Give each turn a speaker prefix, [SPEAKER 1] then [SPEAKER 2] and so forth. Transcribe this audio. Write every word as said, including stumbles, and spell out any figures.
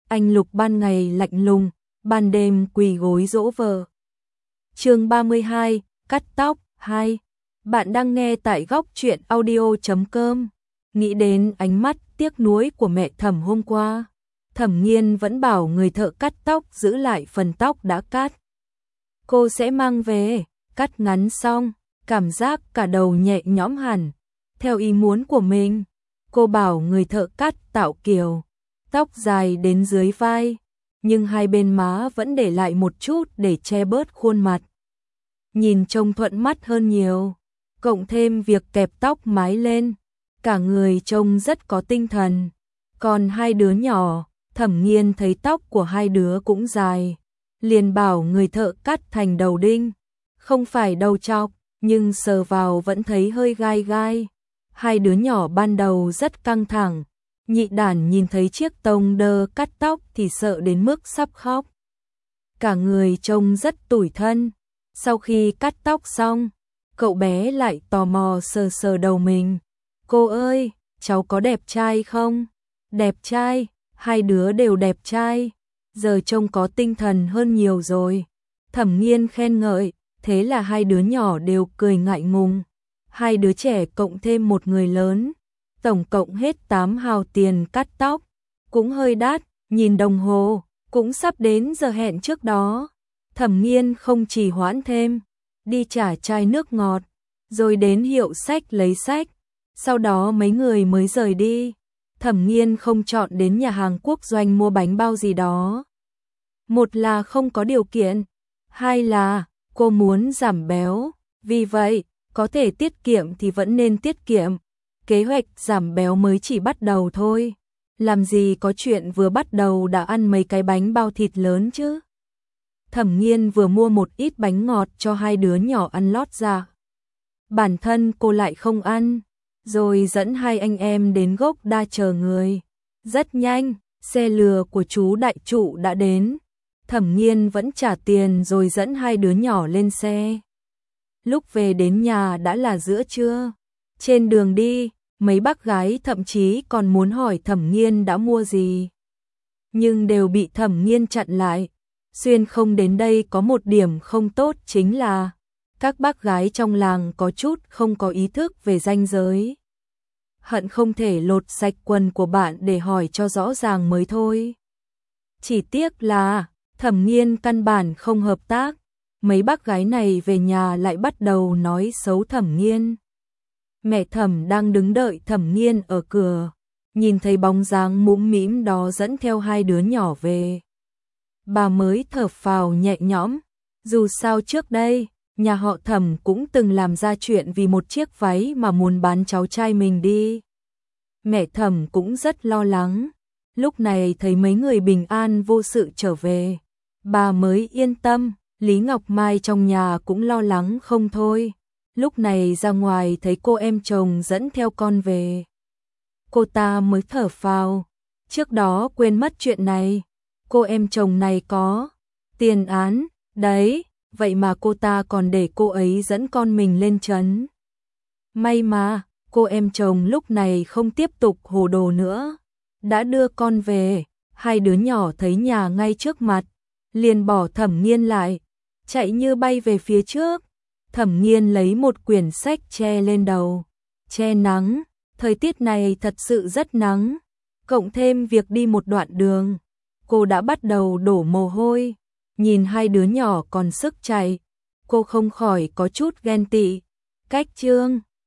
[SPEAKER 1] anh Lục ban ngày lạnh lùng, ban đêm quỳ gối dỗ vợ. Chương ba mươi hai, cắt tóc hai. Bạn đang nghe tại góc truyện audio chấm com. Nghĩ đến ánh mắt tiếc nuối của mẹ Thẩm hôm qua, Thẩm Nghiên vẫn bảo người thợ cắt tóc giữ lại phần tóc đã cắt. Cô sẽ mang về, cắt ngắn xong, cảm giác cả đầu nhẹ nhõm hẳn. Theo ý muốn của mình, cô bảo người thợ cắt tạo kiểu tóc dài đến dưới vai, nhưng hai bên má vẫn để lại một chút để che bớt khuôn mặt. Nhìn trông thuận mắt hơn nhiều, cộng thêm việc kẹp tóc mái lên, cả người trông rất có tinh thần. Còn hai đứa nhỏ, Thẩm Nghiên thấy tóc của hai đứa cũng dài, liền bảo người thợ cắt thành đầu đinh, không phải đầu chọc, nhưng sờ vào vẫn thấy hơi gai gai. Hai đứa nhỏ ban đầu rất căng thẳng, nhị đản nhìn thấy chiếc tông đơ cắt tóc thì sợ đến mức sắp khóc. Cả người trông rất tủi thân. Sau khi cắt tóc xong, cậu bé lại tò mò sờ sờ đầu mình. Cô ơi, cháu có đẹp trai không? Đẹp trai, hai đứa đều đẹp trai, giờ trông có tinh thần hơn nhiều rồi. Thẩm Nghiên khen ngợi, thế là hai đứa nhỏ đều cười ngại ngùng. Hai đứa trẻ cộng thêm một người lớn, tổng cộng hết tám hào tiền cắt tóc, cũng hơi đắt, nhìn đồng hồ, cũng sắp đến giờ hẹn trước đó. Thẩm Nghiên không trì hoãn thêm, đi trả chai nước ngọt, rồi đến hiệu sách lấy sách, sau đó mấy người mới rời đi. Thẩm Nghiên không chọn đến nhà hàng quốc doanh mua bánh bao gì đó. Một là không có điều kiện, hai là cô muốn giảm béo, vì vậy có thể tiết kiệm thì vẫn nên tiết kiệm. Kế hoạch giảm béo mới chỉ bắt đầu thôi, làm gì có chuyện vừa bắt đầu đã ăn mấy cái bánh bao thịt lớn chứ. Thẩm Nghiên vừa mua một ít bánh ngọt cho hai đứa nhỏ ăn lót dạ. Bản thân cô lại không ăn, rồi dẫn hai anh em đến gốc đa chờ người. Rất nhanh, xe lừa của chú đại trụ đã đến. Thẩm Nghiên vẫn trả tiền rồi dẫn hai đứa nhỏ lên xe. Lúc về đến nhà đã là giữa trưa. Trên đường đi, mấy bác gái thậm chí còn muốn hỏi Thẩm Nghiên đã mua gì, nhưng đều bị Thẩm Nghiên chặn lại. Xuyên không đến đây có một điểm không tốt chính là các bác gái trong làng có chút không có ý thức về ranh giới. Hận không thể lột sạch quần của bạn để hỏi cho rõ ràng mới thôi. Chỉ tiếc là Thẩm Nghiên căn bản không hợp tác. Mấy bác gái này về nhà lại bắt đầu nói xấu Thẩm Nghiên. Mẹ Thẩm đang đứng đợi Thẩm Nghiên ở cửa, nhìn thấy bóng dáng mũm mĩm đó dẫn theo hai đứa nhỏ về, bà mới thở phào nhẹ nhõm. Dù sao trước đây, nhà họ Thẩm cũng từng làm ra chuyện vì một chiếc váy mà muốn bán cháu trai mình đi. Mẹ Thẩm cũng rất lo lắng, lúc này thấy mấy người bình an vô sự trở về, bà mới yên tâm. Lý Ngọc Mai trong nhà cũng lo lắng không thôi, lúc này ra ngoài thấy cô em chồng dẫn theo con về, cô ta mới thở phào. Trước đó quên mất chuyện này, cô em chồng này có tiền án, đấy, vậy mà cô ta còn để cô ấy dẫn con mình lên trấn. May mà, cô em chồng lúc này không tiếp tục hồ đồ nữa, đã đưa con về. Hai đứa nhỏ thấy nhà ngay trước mặt, liền bỏ Thẩm Nghiên lại, chạy như bay về phía trước. Thẩm Nghiên lấy một quyển sách che lên đầu, che nắng, thời tiết này thật sự rất nắng, cộng thêm việc đi một đoạn đường, cô đã bắt đầu đổ mồ hôi. Nhìn hai đứa nhỏ còn sức chạy, cô không khỏi có chút ghen tị. Cách Trương